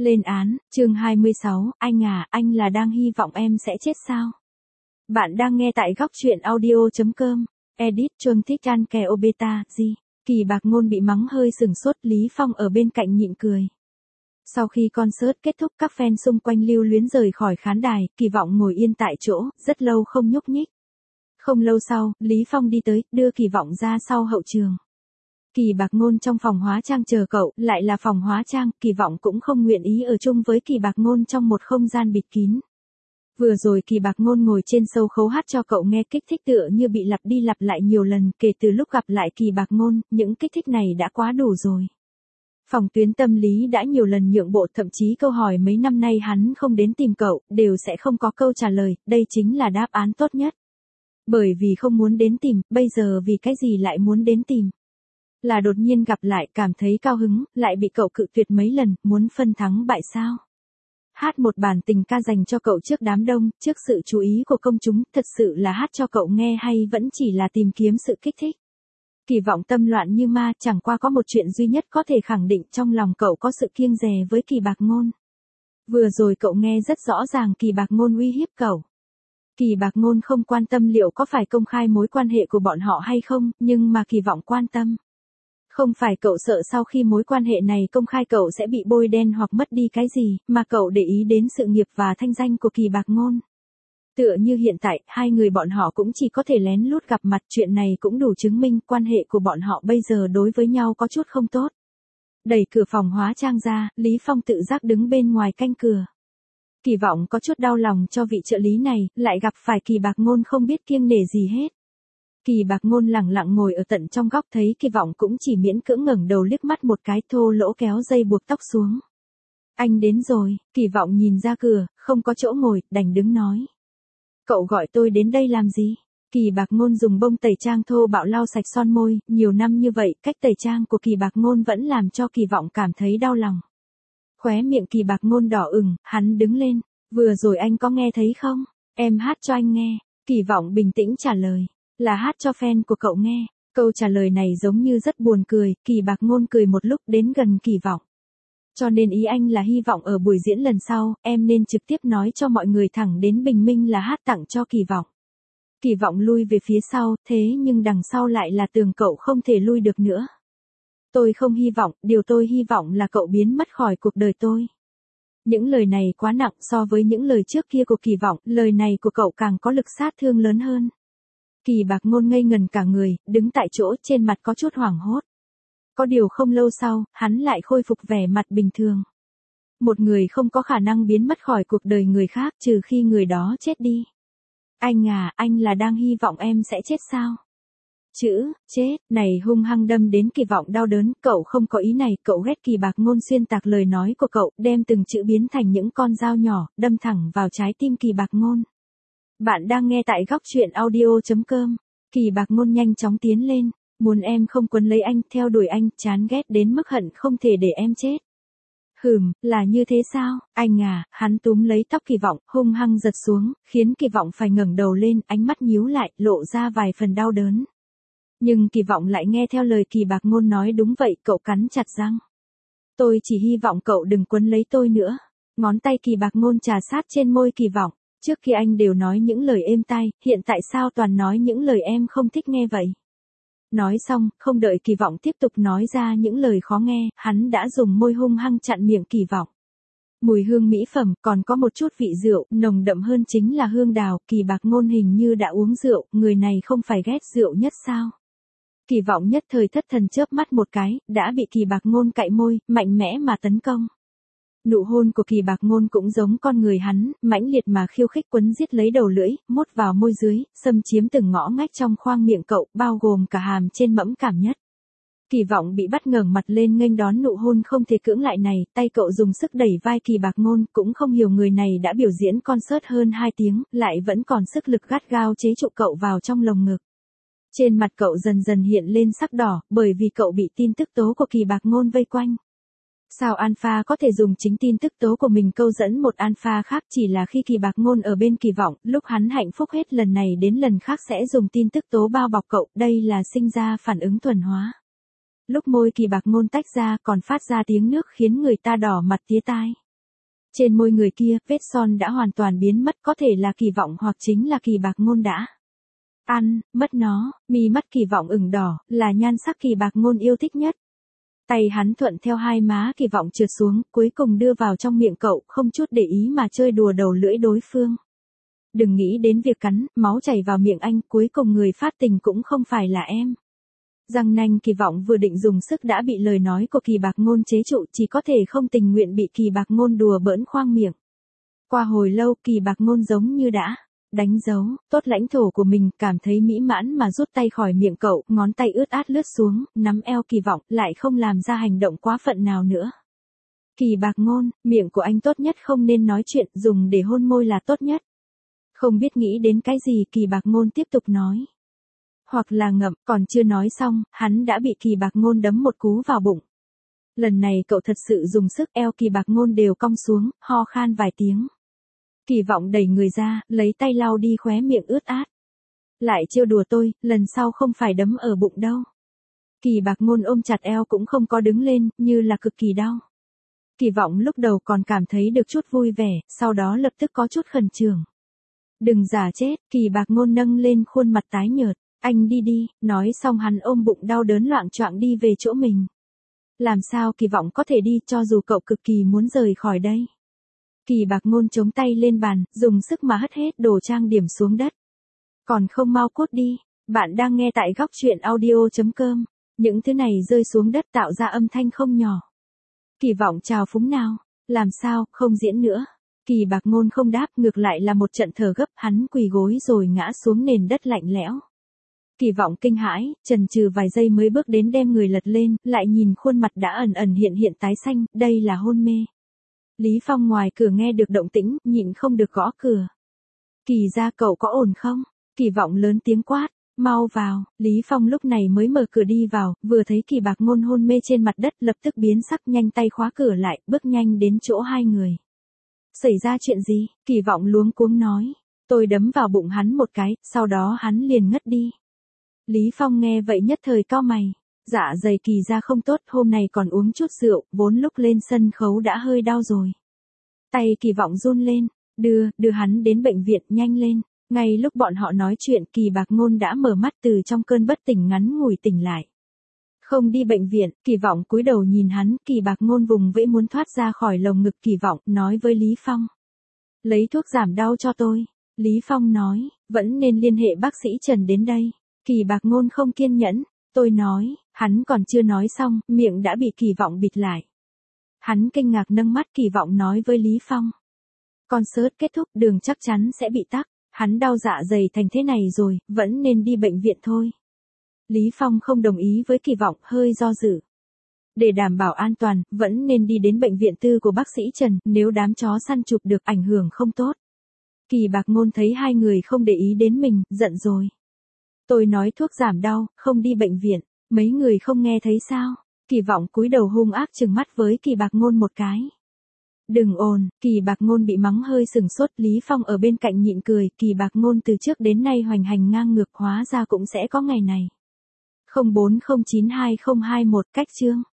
Lên án, chương 26, anh à, anh là đang hy vọng em sẽ chết sao? Bạn đang nghe tại góc truyện audio.com, edit Chuông Thích Can Kè Obeta, gì? Kỳ Bạc Ngôn bị mắng hơi sừng sốt, Lý Phong ở bên cạnh nhịn cười. Sau khi concert kết thúc, các fan xung quanh lưu luyến rời khỏi khán đài, Kỳ Vọng ngồi yên tại chỗ, rất lâu không nhúc nhích. Không lâu sau, Lý Phong đi tới, đưa Kỳ Vọng ra sau hậu trường. Kỳ Bạc Ngôn trong phòng hóa trang chờ cậu, lại là phòng hóa trang, Kỳ Vọng cũng không nguyện ý ở chung với Kỳ Bạc Ngôn trong một không gian bịt kín. Vừa rồi Kỳ Bạc Ngôn ngồi trên sâu khấu hát cho cậu nghe, kích thích tựa như bị lặp đi lặp lại nhiều lần, kể từ lúc gặp lại Kỳ Bạc Ngôn, những kích thích này đã quá đủ rồi. Phòng tuyến tâm lý đã nhiều lần nhượng bộ, thậm chí câu hỏi mấy năm nay hắn không đến tìm cậu, đều sẽ không có câu trả lời, đây chính là đáp án tốt nhất. Bởi vì không muốn đến tìm, bây giờ vì cái gì lại muốn đến tìm? Là đột nhiên gặp lại, cảm thấy cao hứng, lại bị cậu cự tuyệt mấy lần, muốn phân thắng bại sao? Hát một bản tình ca dành cho cậu trước đám đông, trước sự chú ý của công chúng, thật sự là hát cho cậu nghe hay vẫn chỉ là tìm kiếm sự kích thích? Kỳ Vọng tâm loạn như ma, chẳng qua có một chuyện duy nhất có thể khẳng định, trong lòng cậu có sự kiêng dè với Kỳ Bạc Ngôn. Vừa rồi cậu nghe rất rõ ràng Kỳ Bạc Ngôn uy hiếp cậu. Kỳ Bạc Ngôn không quan tâm liệu có phải công khai mối quan hệ của bọn họ hay không, nhưng mà Kỳ Vọng quan tâm. Không phải cậu sợ sau khi mối quan hệ này công khai cậu sẽ bị bôi đen hoặc mất đi cái gì, mà cậu để ý đến sự nghiệp và thanh danh của Kỳ Bạc Ngôn. Tựa như hiện tại, hai người bọn họ cũng chỉ có thể lén lút gặp mặt, chuyện này cũng đủ chứng minh quan hệ của bọn họ bây giờ đối với nhau có chút không tốt. Đẩy cửa phòng hóa trang ra, Lý Phong tự giác đứng bên ngoài canh cửa. Kỳ Vọng có chút đau lòng cho vị trợ lý này, lại gặp phải Kỳ Bạc Ngôn không biết kiêng nể gì hết. Kỳ Bạc Ngôn lẳng lặng ngồi ở tận trong góc, thấy Kỳ Vọng cũng chỉ miễn cưỡng ngẩng đầu liếc mắt một cái, thô lỗ kéo dây buộc tóc xuống. Anh đến rồi, Kỳ Vọng nhìn ra cửa, không có chỗ ngồi, đành đứng nói. Cậu gọi tôi đến đây làm gì? Kỳ Bạc Ngôn dùng bông tẩy trang thô bạo lau sạch son môi, nhiều năm như vậy, cách tẩy trang của Kỳ Bạc Ngôn vẫn làm cho Kỳ Vọng cảm thấy đau lòng. Khóe miệng Kỳ Bạc Ngôn đỏ ửng, hắn đứng lên. Vừa rồi anh có nghe thấy không? Em hát cho anh nghe. Kỳ Vọng bình tĩnh trả lời. Là hát cho fan của cậu nghe. Câu trả lời này giống như rất buồn cười, Kỳ Bạc Ngôn cười một lúc đến gần Kỳ Vọng. Cho nên ý anh là hy vọng ở buổi diễn lần sau, em nên trực tiếp nói cho mọi người thẳng đến bình minh là hát tặng cho Kỳ Vọng. Kỳ Vọng lui về phía sau, thế nhưng đằng sau lại là tường, cậu không thể lui được nữa. Tôi không hy vọng, điều tôi hy vọng là cậu biến mất khỏi cuộc đời tôi. Những lời này quá nặng so với những lời trước kia của Kỳ Vọng, lời này của cậu càng có lực sát thương lớn hơn. Kỳ Bạc Ngôn ngây ngần cả người, đứng tại chỗ, trên mặt có chút hoảng hốt. Có điều không lâu sau, hắn lại khôi phục vẻ mặt bình thường. Một người không có khả năng biến mất khỏi cuộc đời người khác trừ khi người đó chết đi. Anh à, anh là đang hy vọng em sẽ chết sao? Chữ, chết, này hung hăng đâm đến Kỳ Vọng đau đớn, cậu không có ý này, cậu ghét Kỳ Bạc Ngôn xuyên tạc lời nói của cậu, đem từng chữ biến thành những con dao nhỏ, đâm thẳng vào trái tim Kỳ Bạc Ngôn. Bạn đang nghe tại góc truyện audio.com, Kỳ Bạc Ngôn nhanh chóng tiến lên, muốn em không quấn lấy anh, theo đuổi anh, chán ghét đến mức hận không thể để em chết. Là như thế sao, anh à, hắn túm lấy tóc Kỳ Vọng, hung hăng giật xuống, khiến Kỳ Vọng phải ngẩng đầu lên, ánh mắt nhíu lại, lộ ra vài phần đau đớn. Nhưng Kỳ Vọng lại nghe theo lời Kỳ Bạc Ngôn nói, đúng vậy, cậu cắn chặt răng. Tôi chỉ hy vọng cậu đừng quấn lấy tôi nữa. Ngón tay Kỳ Bạc Ngôn trà sát trên môi Kỳ Vọng, trước kia anh đều nói những lời êm tai, hiện tại sao toàn nói những lời em không thích nghe vậy? Nói xong, không đợi Kỳ Vọng tiếp tục nói ra những lời khó nghe, hắn đã dùng môi hung hăng chặn miệng Kỳ Vọng. Mùi hương mỹ phẩm, còn có một chút vị rượu, nồng đậm hơn chính là hương đào, Kỳ Bạc Ngôn hình như đã uống rượu, người này không phải ghét rượu nhất sao? Kỳ Vọng nhất thời thất thần, chớp mắt một cái, đã bị Kỳ Bạc Ngôn cạy môi, mạnh mẽ mà tấn công. Nụ hôn của Kỳ Bạc Ngôn cũng giống con người hắn, mãnh liệt mà khiêu khích, quấn giết lấy đầu lưỡi, mốt vào môi dưới, xâm chiếm từng ngõ ngách trong khoang miệng cậu, bao gồm cả hàm trên mẫm cảm nhất. Kỳ Vọng bị bắt ngẩng mặt lên nghênh đón nụ hôn không thể cưỡng lại này, tay cậu dùng sức đẩy vai Kỳ Bạc Ngôn, cũng không hiểu người này đã biểu diễn concert hơn 2 tiếng, lại vẫn còn sức lực gắt gao chế trụ cậu vào trong lồng ngực. Trên mặt cậu dần dần hiện lên sắc đỏ, bởi vì cậu bị tin tức tố của Kỳ Bạc Ngôn vây quanh. Sao Alpha có thể dùng chính tin tức tố của mình câu dẫn một Alpha khác, chỉ là khi Kỳ Bạc Ngôn ở bên Kỳ Vọng, lúc hắn hạnh phúc hết lần này đến lần khác sẽ dùng tin tức tố bao bọc cậu, đây là sinh ra phản ứng thuần hóa. Lúc môi Kỳ Bạc Ngôn tách ra còn phát ra tiếng nước khiến người ta đỏ mặt tía tai. Trên môi người kia, vết son đã hoàn toàn biến mất, có thể là Kỳ Vọng hoặc chính là Kỳ Bạc Ngôn đã mất nó. Mi mắt Kỳ Vọng ửng đỏ, là nhan sắc Kỳ Bạc Ngôn yêu thích nhất. Tay hắn thuận theo hai má Kỳ Vọng trượt xuống, cuối cùng đưa vào trong miệng cậu, không chút để ý mà chơi đùa đầu lưỡi đối phương. Đừng nghĩ đến việc cắn, máu chảy vào miệng anh, cuối cùng người phát tình cũng không phải là em. Răng nanh Kỳ Vọng vừa định dùng sức đã bị lời nói của Kỳ Bạc Ngôn chế trụ, chỉ có thể không tình nguyện bị Kỳ Bạc Ngôn đùa bỡn khoang miệng. Qua hồi lâu Kỳ Bạc Ngôn giống như đã đánh dấu tốt lãnh thổ của mình, cảm thấy mỹ mãn mà rút tay khỏi miệng cậu, ngón tay ướt át lướt xuống, nắm eo Kỳ Vọng, lại không làm ra hành động quá phận nào nữa. Kỳ Bạc Ngôn, miệng của anh tốt nhất không nên nói chuyện, dùng để hôn môi là tốt nhất. Không biết nghĩ đến cái gì Kỳ Bạc Ngôn tiếp tục nói. Hoặc là ngậm, còn chưa nói xong, hắn đã bị Kỳ Bạc Ngôn đấm một cú vào bụng. Lần này cậu thật sự dùng sức, eo Kỳ Bạc Ngôn đều cong xuống, ho khan vài tiếng. Kỳ Vọng đẩy người ra, lấy tay lau đi khóe miệng ướt át. Lại trêu đùa tôi, lần sau không phải đấm ở bụng đâu. Kỳ Bạc Ngôn ôm chặt eo cũng không có đứng lên, như là cực kỳ đau. Kỳ Vọng lúc đầu còn cảm thấy được chút vui vẻ, sau đó lập tức có chút khẩn trương. Đừng giả chết, Kỳ Bạc Ngôn nâng lên khuôn mặt tái nhợt. Anh đi đi, nói xong hắn ôm bụng đau đớn loạng choạng đi về chỗ mình. Làm sao Kỳ Vọng có thể đi cho dù cậu cực kỳ muốn rời khỏi đây. Kỳ Bạc Ngôn chống tay lên bàn, dùng sức mà hất hết đồ trang điểm xuống đất. Còn không mau cút đi, bạn đang nghe tại góc truyện audio.com. Những thứ này rơi xuống đất tạo ra âm thanh không nhỏ. Kỳ Vọng chào phúng nào, làm sao, không diễn nữa. Kỳ Bạc Ngôn không đáp, ngược lại là một trận thở gấp, hắn quỳ gối rồi ngã xuống nền đất lạnh lẽo. Kỳ Vọng kinh hãi, chần chừ vài giây mới bước đến đem người lật lên, lại nhìn khuôn mặt đã ẩn ẩn hiện hiện tái xanh, đây là hôn mê. Lý Phong ngoài cửa nghe được động tĩnh, nhịn không được gõ cửa. Kỳ gia cậu có ổn không? Kỳ Vọng lớn tiếng quát, mau vào. Lý Phong lúc này mới mở cửa đi vào, vừa thấy Kỳ Bạc Ngôn hôn mê trên mặt đất lập tức biến sắc, nhanh tay khóa cửa lại, bước nhanh đến chỗ hai người. Xảy ra chuyện gì? Kỳ Vọng luống cuống nói, tôi đấm vào bụng hắn một cái, sau đó hắn liền ngất đi. Lý Phong nghe vậy nhất thời cau mày, dạ dày Kỳ gia không tốt, hôm nay còn uống chút rượu, vốn lúc lên sân khấu đã hơi đau rồi. Tay Kỳ Vọng run lên, đưa hắn đến bệnh viện, nhanh lên. Ngay lúc bọn họ nói chuyện, Kỳ Bạc Ngôn đã mở mắt từ trong cơn bất tỉnh ngắn ngủi tỉnh lại. Không đi bệnh viện, Kỳ Vọng cúi đầu nhìn hắn, Kỳ Bạc Ngôn vùng vẫy muốn thoát ra khỏi lồng ngực Kỳ Vọng, nói với Lý Phong. Lấy thuốc giảm đau cho tôi. Lý Phong nói, vẫn nên liên hệ bác sĩ Trần đến đây. Kỳ Bạc Ngôn không kiên nhẫn, tôi nói, hắn còn chưa nói xong, miệng đã bị Kỳ Vọng bịt lại. Hắn kinh ngạc nâng mắt, Kỳ Vọng nói với Lý Phong. Concert kết thúc, đường chắc chắn sẽ bị tắc, hắn đau dạ dày thành thế này rồi, vẫn nên đi bệnh viện thôi. Lý Phong không đồng ý với Kỳ Vọng, hơi do dự. Để đảm bảo an toàn, vẫn nên đi đến bệnh viện tư của bác sĩ Trần, nếu đám chó săn chụp được ảnh hưởng không tốt. Kỳ Bạc Ngôn thấy hai người không để ý đến mình, giận rồi. Tôi nói thuốc giảm đau, không đi bệnh viện, mấy người không nghe thấy sao? Kỳ Vọng cúi đầu hung ác trừng mắt với Kỳ Bạc Ngôn một cái. Đừng ồn, Kỳ Bạc Ngôn bị mắng hơi sừng sốt, Lý Phong ở bên cạnh nhịn cười, Kỳ Bạc Ngôn từ trước đến nay hoành hành ngang ngược, hóa ra cũng sẽ có ngày này. 04092021 cách chương